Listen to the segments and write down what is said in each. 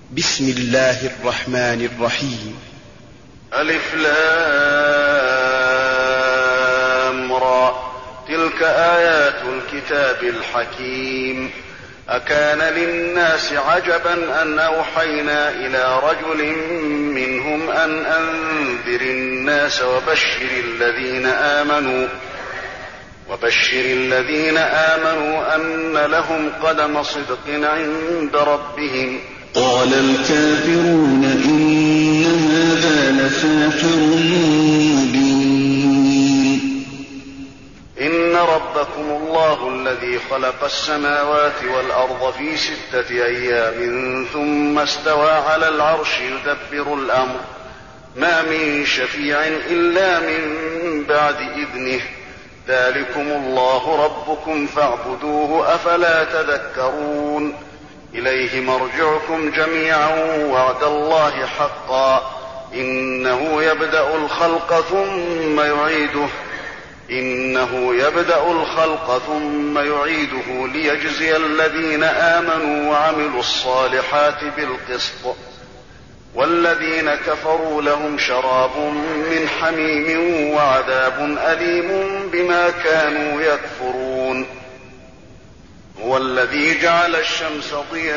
بسم الله الرحمن الرحيم. ألف لام را، تلك آيات الكتاب الحكيم. أكان للناس عجبا أن أوحينا إلى رجل منهم أن أنذر الناس وبشر الذين آمنوا أن لهم قدم صدق عند ربهم. قال الكافرون إن هذا لساحر مبين. إن ربكم الله الذي خلق السماوات والأرض في 6 أيام ثم استوى على العرش يدبر الأمر، ما من شفيع إلا من بعد إذنه، ذلكم الله ربكم فاعبدوه أفلا تذكرون. إليه مرجعكم جميعا وعد الله حقا، إنه يبدأ الخلق ثم يعيده ليجزي الذين آمنوا وعملوا الصالحات بالقسط، والذين كفروا لهم شراب من حميم وعذاب أليم بما كانوا يكفرون. هو الذي جعل الشمس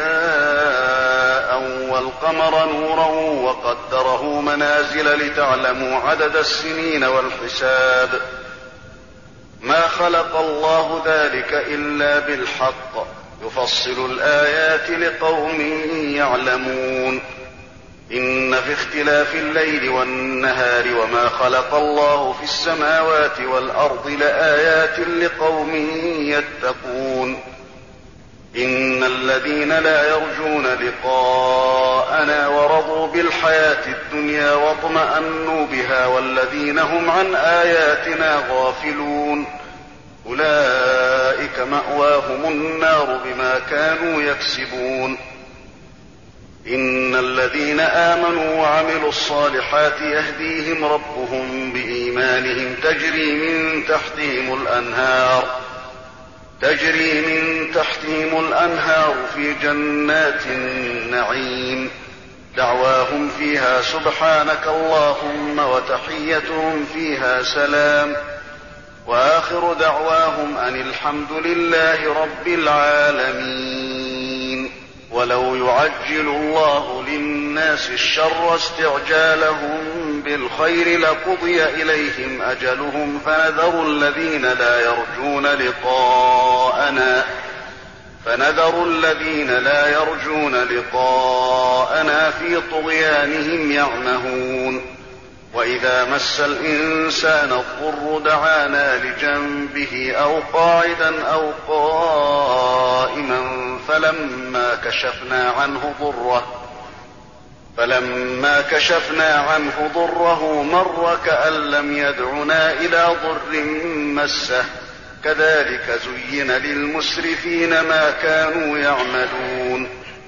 ضياء والقمر نورا وقدره منازل لتعلموا عدد السنين والحساب، ما خلق الله ذلك إلا بالحق، يفصل الآيات لقوم يعلمون. إن في اختلاف الليل والنهار وما خلق الله في السماوات والأرض لآيات لقوم يتقون. إن الذين لا يرجون لقاءنا ورضوا بالحياة الدنيا واطمأنوا بها والذين هم عن آياتنا غافلون أولئك مأواهم النار بما كانوا يكسبون. إن الذين آمنوا وعملوا الصالحات يهديهم ربهم بإيمانهم تجري من تحتهم الأنهار في جنات النعيم، دعواهم فيها سبحانك اللهم وتحيتهم فيها سلام، وآخر دعواهم أن الحمد لله رب العالمين. ولو يعجل الله للناس الشر استعجالهم بالخير لقضي إليهم أجلهم، فنذر الذين لا يرجون لقاءنا في طغيانهم يعمهون. وإذا مس الإنسان الضر دعانا لجنبه أو قاعدا أو قائما فلما كشفنا عنه ضره مر كأن لم يدعنا إلى ضر مسه، كذلك زين للمسرفين ما كانوا يعملون.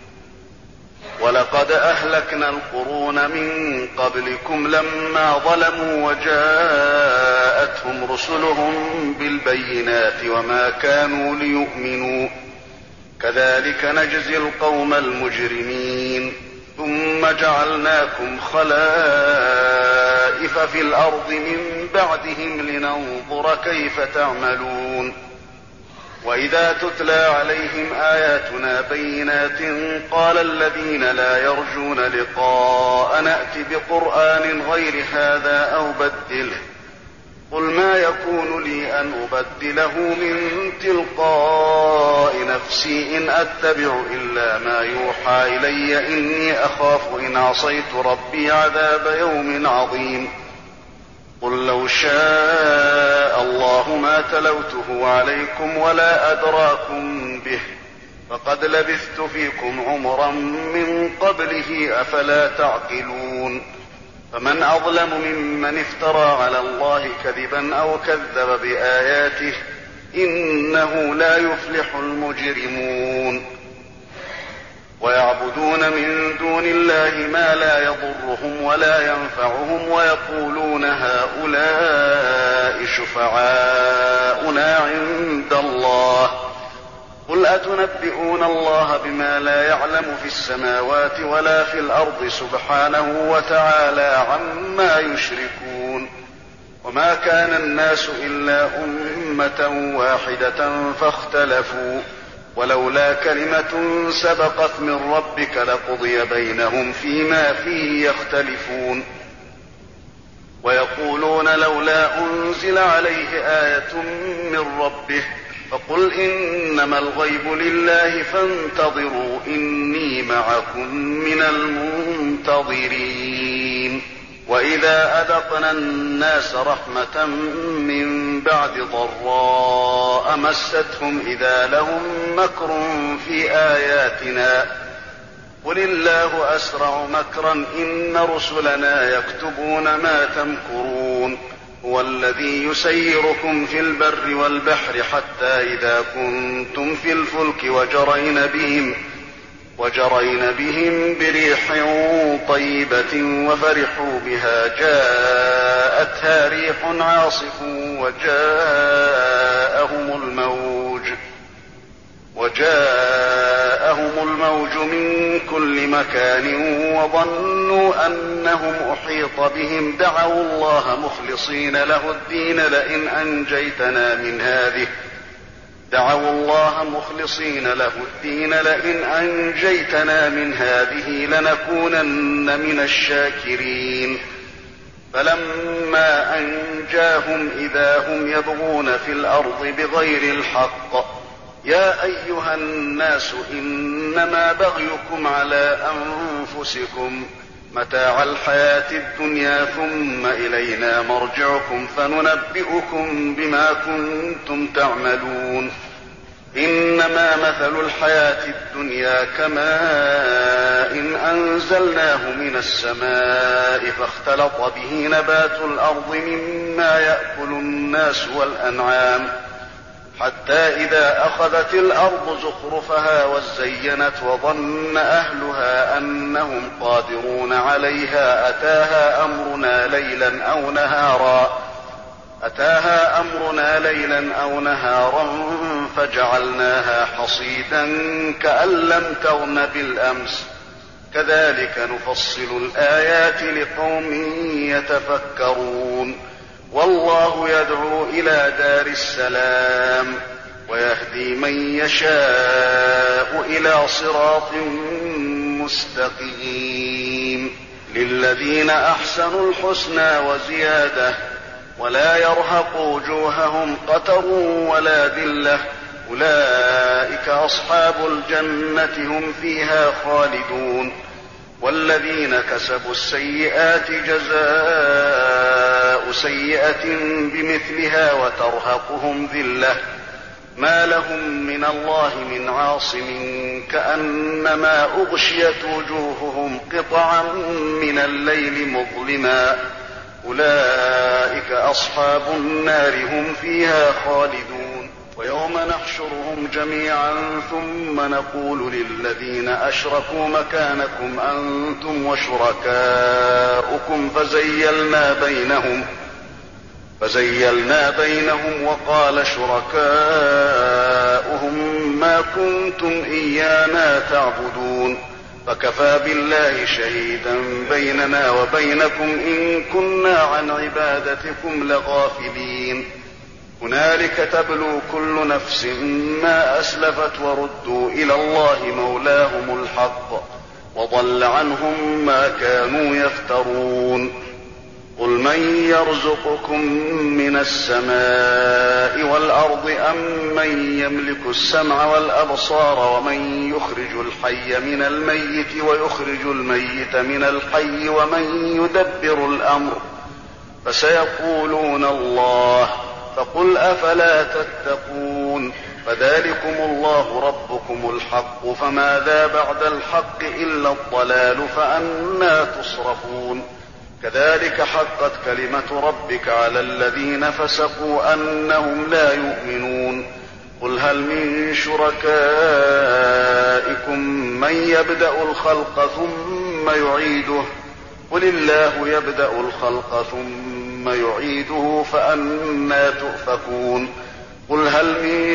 ولقد أهلكنا القرون من قبلكم لما ظلموا وجاءتهم رسلهم بالبينات وما كانوا ليؤمنوا، كذلك نجزي القوم المجرمين. ثم جعلناكم خلائف في الأرض من بعدهم لننظر كيف تعملون. وإذا تتلى عليهم آياتنا بينات قال الذين لا يرجون لقاء نأت بقرآن غير هذا أو بدله، قل ما يكون لي أن أبدله من تلقاء نفسي إن أتبع إلا ما يوحى إلي إني أخاف إن عصيت ربي عذاب يوم عظيم. قل لو شاء الله ما تلوته عليكم ولا أدراكم به، فقد لبثت فيكم عمرا من قبله أفلا تعقلون. فمن أظلم ممن افترى على الله كذبا أو كذب بآياته، إنه لا يفلح المجرمون. ويعبدون من دون الله ما لا يضرهم ولا ينفعهم ويقولون هؤلاء شفعاؤنا عند الله، قل أتنبئون الله بما لا يعلم في السماوات ولا في الأرض سبحانه وتعالى عما يشركون. وما كان الناس إلا أمة واحدة فاختلفوا ولولا كلمة سبقت من ربك لقضي بينهم فيما فيه يختلفون. ويقولون لولا أنزل عليه آية من ربه فقل إنما الغيب لله فانتظروا إني معكم من المنتظرين. وإذا أذقنا الناس رحمة من بعد ضراء مستهم إذا لهم مكر في آياتنا قل الله أسرع مكرا إن رسلنا يكتبون ما تمكرون. هو الذي يسيركم في البر والبحر حتى إذا كنتم في الفلك وجرين بهم بريح طيبة وفرحوا بها جاءتها ريح عاصف وجاءهم الموج من كل مكان وظنوا أنهم أحيط بهم دعوا الله مخلصين له الدين لئن أنجيتنا من هذه لنكونن من الشاكرين. فلما أنجاهم إذا هم يبغون في الأرض بغير الحق يا أيها الناس إنما بغيكم على أنفسكم متاع الحياة الدنيا ثم إلينا مرجعكم فننبئكم بما كنتم تعملون. إنما مثل الحياة الدنيا كماء إن أنزلناه من السماء فاختلط به نبات الأرض مما يأكل الناس والأنعام حتى إذا أخذت الأرض زخرفها وزينت وظن أهلها أنهم قادرون عليها أتاها أمرنا ليلا أو نهارا فجعلناها حصيدا كأن لم تغن بالأمس كذلك نفصل الآيات لقوم يتفكرون. والله يدعو إلى دار السلام ويهدي من يشاء إلى صراط مستقيم. للذين أحسنوا الحسنى وزيادة ولا يرهق وجوههم قتر ولا ذلة أولئك أصحاب الجنة هم فيها خالدون. والذين كسبوا السيئات جزاء سيئة بمثلها وترهقهم ذلة ما لهم من الله من عاصم كأنما أغشيت وجوههم قطعا من الليل مظلما أولئك أصحاب النار هم فيها خالدون. ويوم نحشرهم جميعا ثم نقول للذين أشركوا مكانكم أنتم وشركاؤكم فزيلنا بينهم وقال شركاؤهم ما كنتم إيانا تعبدون فكفى بالله شهيدا بيننا وبينكم إن كنا عن عبادتكم لغافلين. هنالك تبلو كل نفس ما أسلفت وردوا إلى الله مولاهم الحق وضل عنهم ما كانوا يفترون. قل من يرزقكم من السماء والأرض أم من يملك السمع والأبصار ومن يخرج الحي من الميت ويخرج الميت من الحي ومن يدبر الأمر فسيقولون الله فقل أفلا تتقون. فذلكم الله ربكم الحق فماذا بعد الحق إلا الضلال فأنى تصرفون. كذلك حقت كلمة ربك على الذين فسقوا أنهم لا يؤمنون. قل هل من شركائكم من يبدأ الخلق ثم يعيده قل الله يبدأ الخلق ثم يعيده فأنى تؤفكون. قل هل من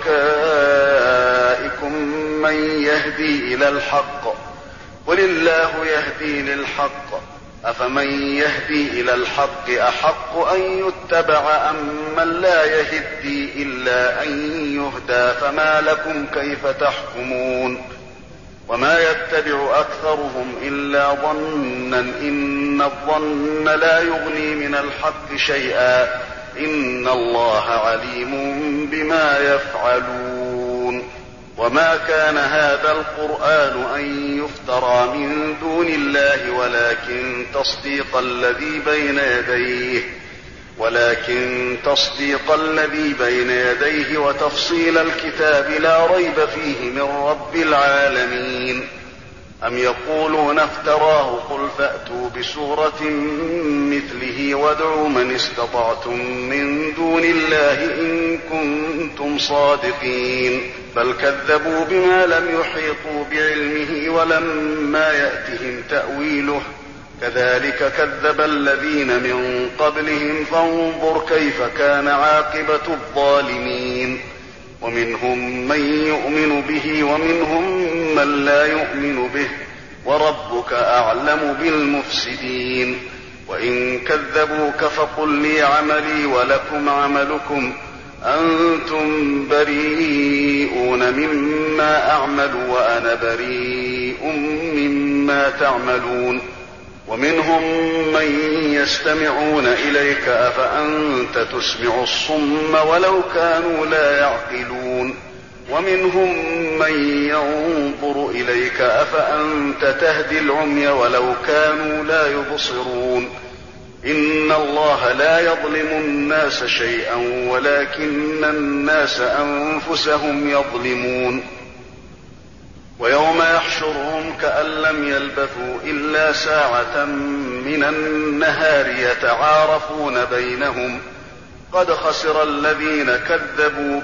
شركائكم من يهدي إلى الحق قل الله يهدي للحق أفمن يهدي إلى الحق أحق أن يتبع أم من لا يهدي إلا أن يهدى فما لكم كيف تحكمون وما يتبع أكثرهم إلا ظنا إن الظن لا يغني من الحق شيئا إن الله عليم بما يفعلون وما كان هذا القرآن أن يفترى من دون الله ولكن تصديق الذي بين يديه وتفصيل الكتاب لا ريب فيه من رب العالمين أم يقولون افتراه قل فأتوا بسورة مثله وادعوا من استطعتم من دون الله إن كنتم صادقين بل كذبوا بما لم يحيطوا بعلمه ولما يأتهم تأويله كذلك كذب الذين من قبلهم فانظر كيف كان عاقبة الظالمين ومنهم من يؤمن به ومنهم من لا يؤمن به وربك أعلم بالمفسدين وإن كذبوك فقل لي عملي ولكم عملكم أنتم بريئون مما أعمل وأنا بريء مما تعملون ومنهم من يستمعون إليك أفأنت تسمع الصم ولو كانوا لا يعقلون ومنهم من ينظر إليك أفأنت تهدي العمي ولو كانوا لا يبصرون إن الله لا يظلم الناس شيئا ولكن الناس أنفسهم يظلمون ويوم يحشرهم كأن لم يلبثوا إلا ساعة من النهار يتعارفون بينهم قد خسر الذين كذبوا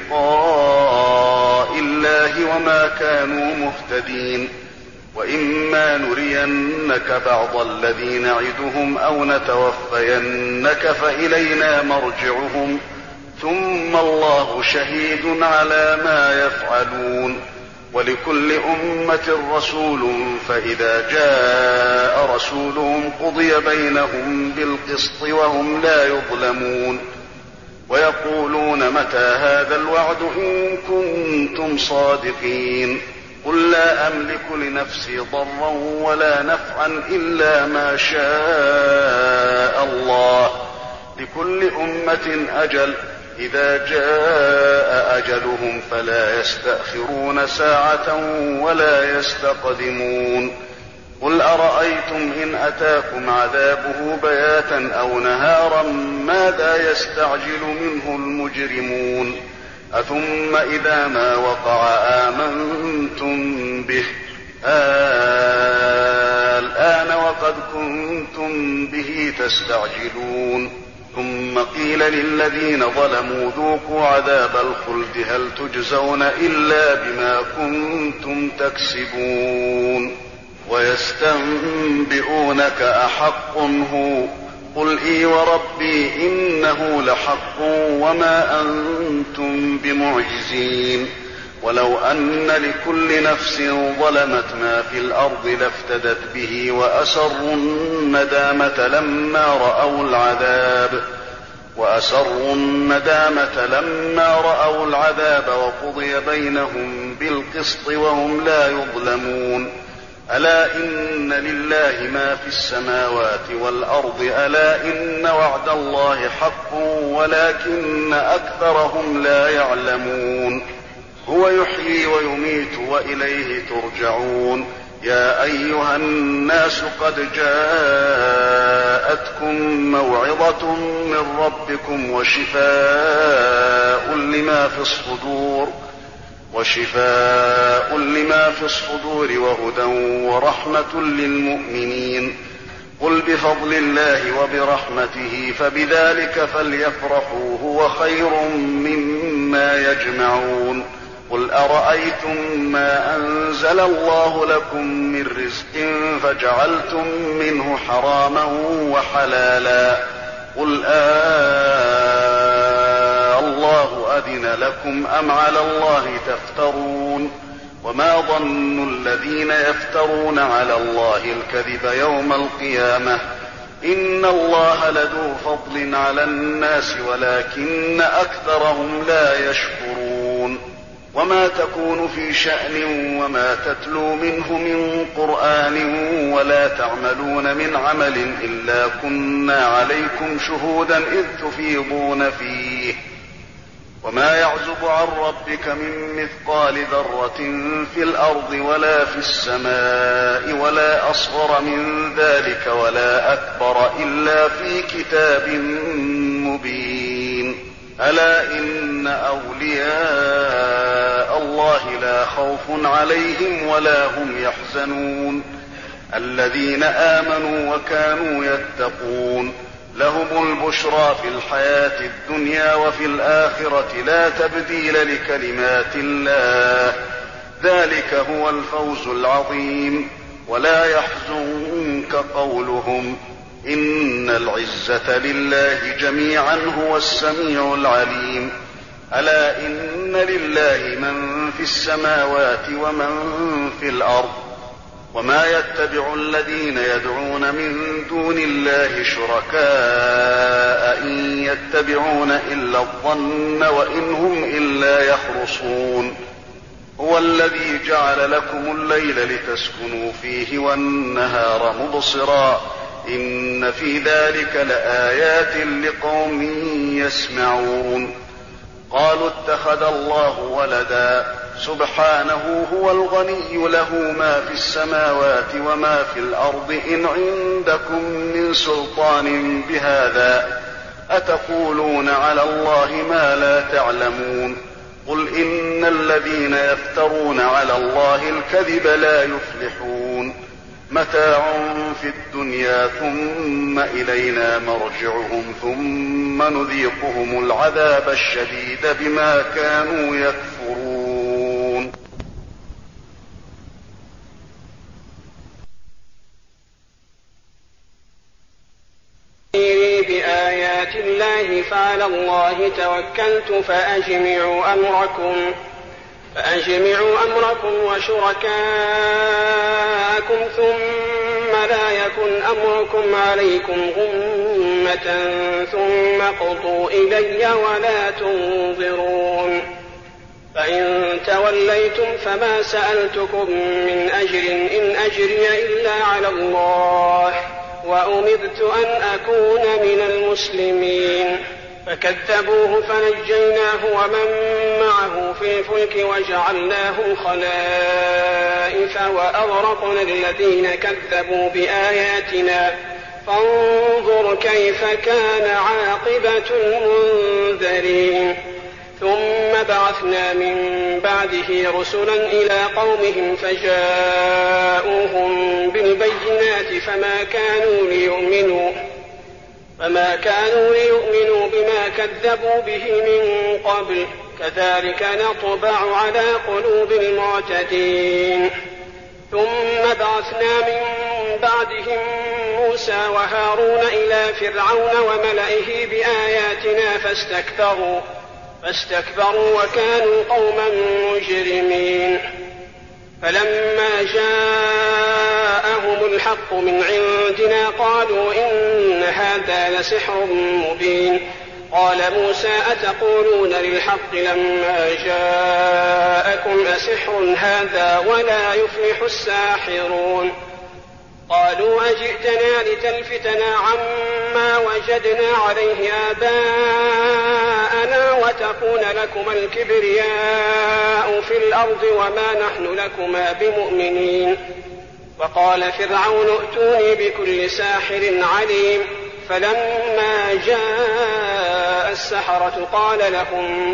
بلقاء الله وما كانوا مهتدين وإما نرينك بعض الذي نعدهم أو نتوفينك فإلينا مرجعهم ثم الله شهيد على ما يفعلون ولكل أمة رسول فإذا جاء رسولهم قضي بينهم بالقسط وهم لا يظلمون ويقولون متى هذا الوعد إن كنتم صادقين قل لا أملك لنفسي ضرا ولا نفعا إلا ما شاء الله لكل أمة أجل إذا جاء أجلهم فلا يستأخرون ساعة ولا يستقدمون قل أرأيتم إن أتاكم عذابه بياتا أو نهارا ماذا يستعجل منه المجرمون أثم إذا ما وقع آمنتم به الآن وقد كنتم به تستعجلون ثم قيل للذين ظلموا ذوقوا عذاب الخلد هل تجزون إلا بما كنتم تكسبون ويستنبئونك أحق هو قل إي وربي إنه لحق وما أنتم بمعجزين ولو أن لكل نفس ظلمت ما في الأرض لافتدت به وأسروا الندامة لما رأوا العذاب وقضي بينهم بالقسط وهم لا يظلمون ألا إن لله ما في السماوات والأرض ألا إن وعد الله حق ولكن أكثرهم لا يعلمون هو يحيي ويميت وإليه ترجعون يا أيها الناس قد جاءتكم موعظة من ربكم وشفاء لما في الصدور وهدى ورحمة للمؤمنين قل بفضل الله وبرحمته فبذلك فليفرحوا هو خير مما يجمعون قل أرأيتم ما أنزل الله لكم من رزق فجعلتم منه حراما وحلالا قل الله أذن لكم أم على الله تفترون وما ظن الذين يفترون على الله الكذب يوم القيامة إن الله لذو فضل على الناس ولكن أكثرهم لا يشكرون وما تكون في شأن وما تتلو منه من قرآن ولا تعملون من عمل إلا كنا عليكم شهودا إذ تفيضون فيه وما يعزب عن ربك من مثقال ذرة في الأرض ولا في السماء ولا أصغر من ذلك ولا أكبر إلا في كتاب مبين ألا إن أولياء الله لا خوف عليهم ولا هم يحزنون الذين آمنوا وكانوا يتقون لهم البشرى في الحياة الدنيا وفي الآخرة لا تبديل لكلمات الله ذلك هو الفوز العظيم ولا يحزنك قولهم إن العزة لله جميعا هو السميع العليم ألا إن لله من في السماوات ومن في الأرض وما يتبع الذين يدعون من دون الله شركاء إن يتبعون إلا الظن وإن هم إلا يخرصون هو الذي جعل لكم الليل لتسكنوا فيه والنهار مبصرا إن في ذلك لآيات لقوم يسمعون قالوا اتخذ الله ولدا سبحانه هو الغني له ما في السماوات وما في الأرض إن عندكم من سلطان بهذا أتقولون على الله ما لا تعلمون قل إن الذين يفترون على الله الكذب لا يفلحون متاع في الدنيا ثم إلينا مرجعهم ثم نذيقهم العذاب الشديد بما كانوا يكفرون بآيات الله فعلى الله توكلت فأجمعوا أمركم وشركاءكم ثم لا يكن أمركم عليكم غمة ثم اقضوا إلي ولا تنظرون فإن توليتم فما سألتكم من أجر إن أجري إلا على الله وأمرت أن أكون من المسلمين فكذبوه فنجيناه ومن معه في الفلك وجعلناهم خلائف وأغرقنا الذين كذبوا بآياتنا فانظر كيف كان عاقبة المنذرين ثم بعثنا من بعده رسلا إلى قومهم فجاءوهم بالبينات فما كانوا ليؤمنوا بما كذبوا به من قبل كذلك نطبع على قلوب المعتدين ثم بعثنا من بعدهم موسى وهارون إلى فرعون وملئه بآياتنا فاستكبروا وكانوا قوما مجرمين فلما جاءهم الحق من عندنا قالوا إن هذا لسحر مبين قال موسى أتقولون للحق لما جاءكم أسحر هذا ولا يفلح الساحرون قالوا أجئتنا لتلفتنا عما وجدنا عليه آباءنا وتكون لكما الكبرياء في الأرض وما نحن لكما بمؤمنين وقال فرعون ائتوني بكل ساحر عليم فلما جاء السحرة قال لهم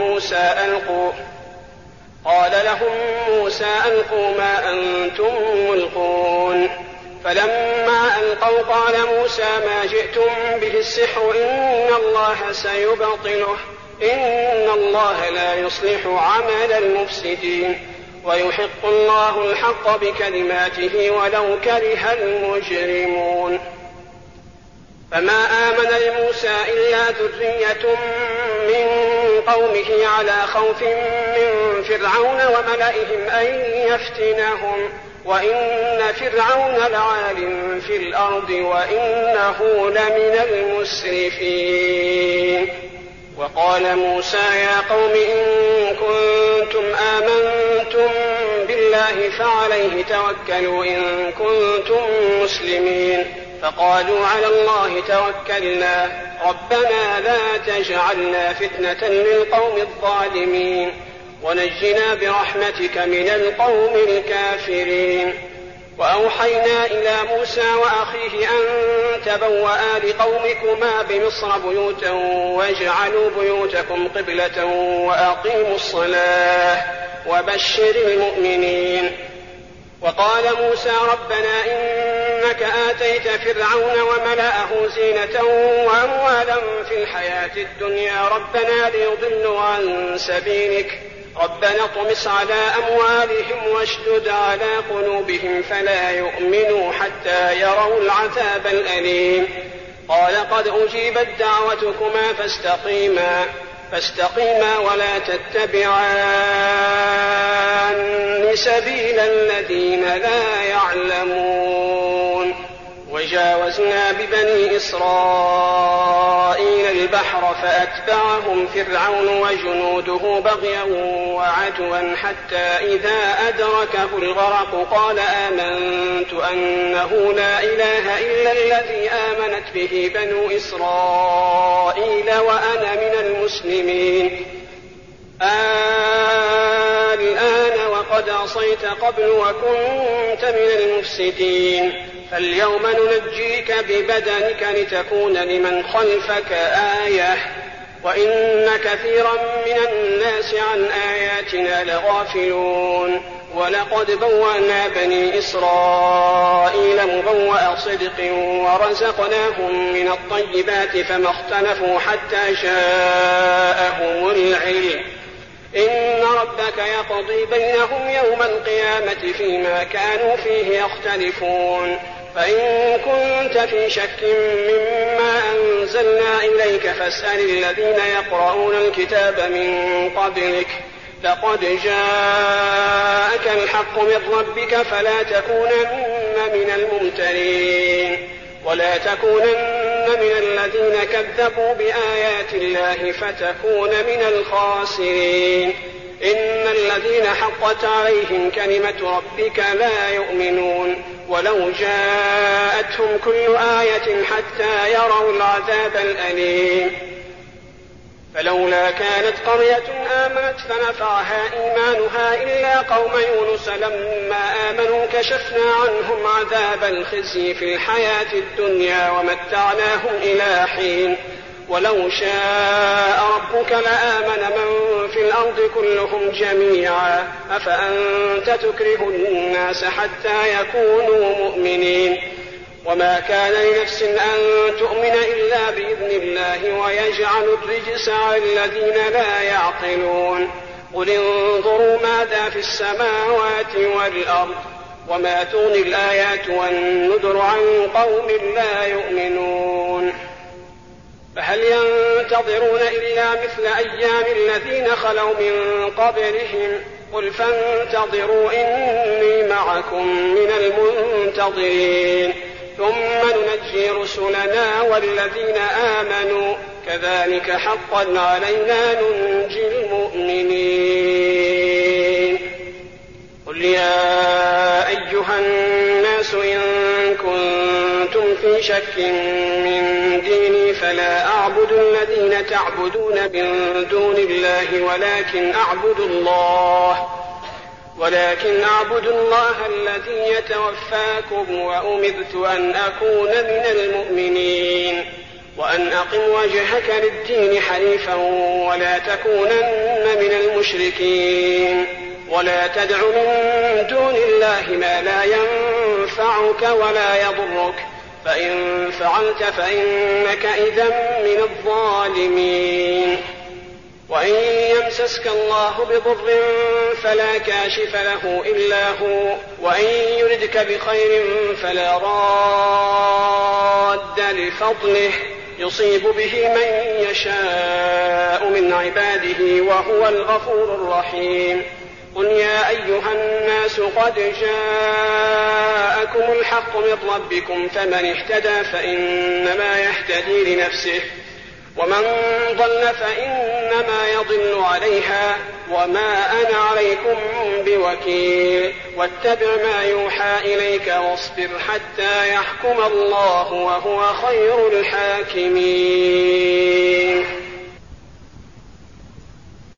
موسى ألقوا ما أنتم ملقون فلما ألقوا قال موسى ما جئتم به السحر إن الله سيبطله إن الله لا يصلح عمل المفسدين ويحق الله الحق بكلماته ولو كره المجرمون فما آمن لموسى إلا ذرية من قومه على خوف من فرعون وملئهم أن يفتنهم وإن فرعون لعال في الأرض وإنه لمن المسرفين. وقال موسى يا قوم إن كنتم آمنتم بالله فعليه توكلوا إن كنتم مسلمين. فقالوا على الله توكلنا ربنا لا تجعلنا فتنة للقوم الظالمين ونجنا برحمتك من القوم الكافرين. وأوحينا إلى موسى وأخيه أن تبوأ لقومكما بمصر بيوتا واجعلوا بيوتكم قبلة وأقيموا الصلاة وبشر المؤمنين. وقال موسى ربنا إنك آتيت فرعون وملأه زينة وأموالا في الحياة الدنيا ربنا ليضلوا عن سبيلك ربنا اطمس على أموالهم واشدد على قلوبهم فلا يؤمنوا حتى يروا العذاب الأليم. قال قد أجيبت دعوتكما فاستقيما ولا تتبعان سبيل الذين لا يعلمون. وجاوزنا ببني إسرائيل البحر فأتبعهم فرعون وجنوده بغيا وعدوا حتى إذا أدركه الغرق قال آمنت أنه لا إله إلا الذي آمنت به بنو إسرائيل وأنا من المسلمين. الآن وقد عصيت قبل وكنت من المفسدين فاليوم ننجيك ببدنك لتكون لمن خلفك آية وإن كثيرا من الناس عن آياتنا لغافلون. ولقد بوأنا بني إسرائيل مبوأ صدق ورزقناهم من الطيبات فما اختلفوا حتى جاءهم العلم إن ربك يقضي بينهم يوم القيامة فيما كانوا فيه يختلفون. فإن كنت في شك مما أنزلنا إليك فاسأل الذين يقرؤون الكتاب من قبلك لقد جاءك الحق من ربك فلا تكونن من الممترين ولا تكونن من الذين كذبوا بآيات الله فتكون من الخاسرين. إن الذين حقت عليهم كلمة ربك لا يؤمنون ولو جاءتهم كل آية حتى يروا العذاب الأليم. فلولا كانت قرية آمنت فنفعها إيمانها إلا قوم يونس لما آمنوا كشفنا عنهم عذاب الخزي في الحياة الدنيا ومتعناهم إلى حين. ولو شاء ربك لآمن من في الأرض كلهم جميعا أفأنت تكره الناس حتى يكونوا مؤمنين. وما كان لنفس أن تؤمن إلا بإذن الله ويجعل الرجس على الذين لا يعقلون. قل انظروا ماذا في السماوات والأرض وما تغني الآيات والنذر عن قوم لا يؤمنون. فهل ينتظرون إلا مثل أيام الذين خلوا من قبلهم قل فانتظروا إني معكم من المنتظرين ثم ننجي رسلنا والذين آمنوا كذلك حقا علينا ننجي المؤمنين. قل يا أيها الناس إن كنتم في شك من ديني فلا أعبد الذين تعبدون من دون الله ولكن أعبد الله الذي يتوفاكم وأمرت أن أكون من المؤمنين وأن أقم وجهك للدين حنيفا ولا تكونن من المشركين ولا تدع من دون الله ما لا ينفعك ولا يضرك فإن فعلت فإنك إذا من الظالمين. وإن يمسسك الله بضر فلا كاشف له إلا هو وإن يردك بخير فلا راد لفضله يصيب به من يشاء من عباده وهو الغفور الرحيم. قل يا أيها الناس قد جاءكم الحق من ربكم فمن اهتدى فإنما يهتدي لنفسه ومن ضل فإنما يضل عليها وما أنا عليكم بوكيل. واتبع ما يوحى إليك واصبر حتى يحكم الله وهو خير الحاكمين.